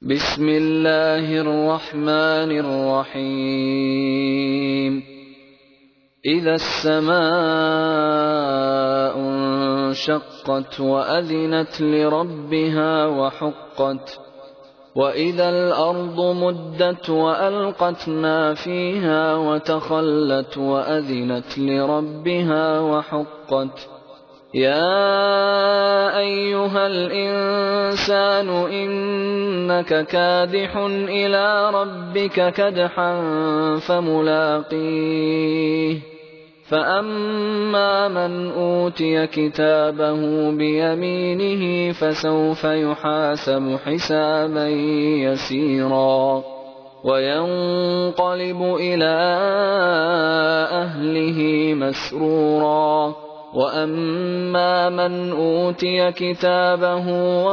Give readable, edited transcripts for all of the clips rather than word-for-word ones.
بسم الله الرحمن الرحيم إذا السماء انشقت وأذنت لربها وحقت وإذا الأرض مدت وألقت ما فيها وتخلت وأذنت لربها وحقت يا أيها الإنسان إنك كادح إلى ربك كدحا فملاقيه فأما من أوتي كتابه بيمينه فسوف يحاسب حسابا يسيرا وينقلب إلى أهله مسرورا وأما من أوتي كتابه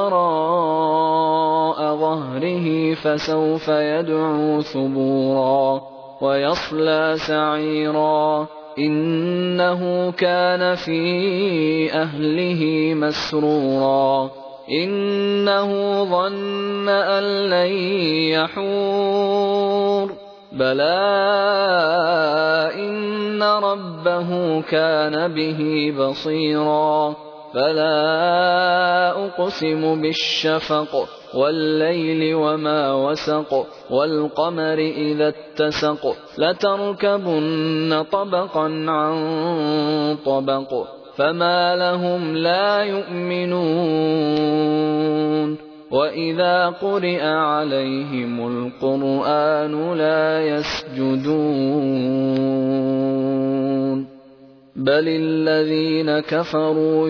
وراء ظهره فسوف يدعو ثبورا ويصلى سعيرا إنه كان في أهله مسرورا إنه ظن أن لن يحور بلى إن ربه كان به بصيرا فلا أقسم بالشفق والليل وما وسق والقمر إذا اتسق لتركبن طبقا عن طبق فما لهم لا يؤمنون وإذا قرئ عليهم القرآن لا يسجدون بل الذين كفروا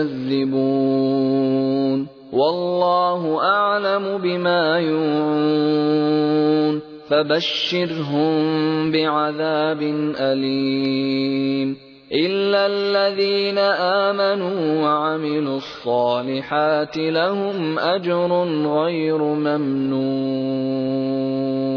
يكذبون والله أعلم بما يوعون فبشرهم بعذاب أليم إلا الذين آمنوا وعملوا الصالحات لهم أجر غير ممنون.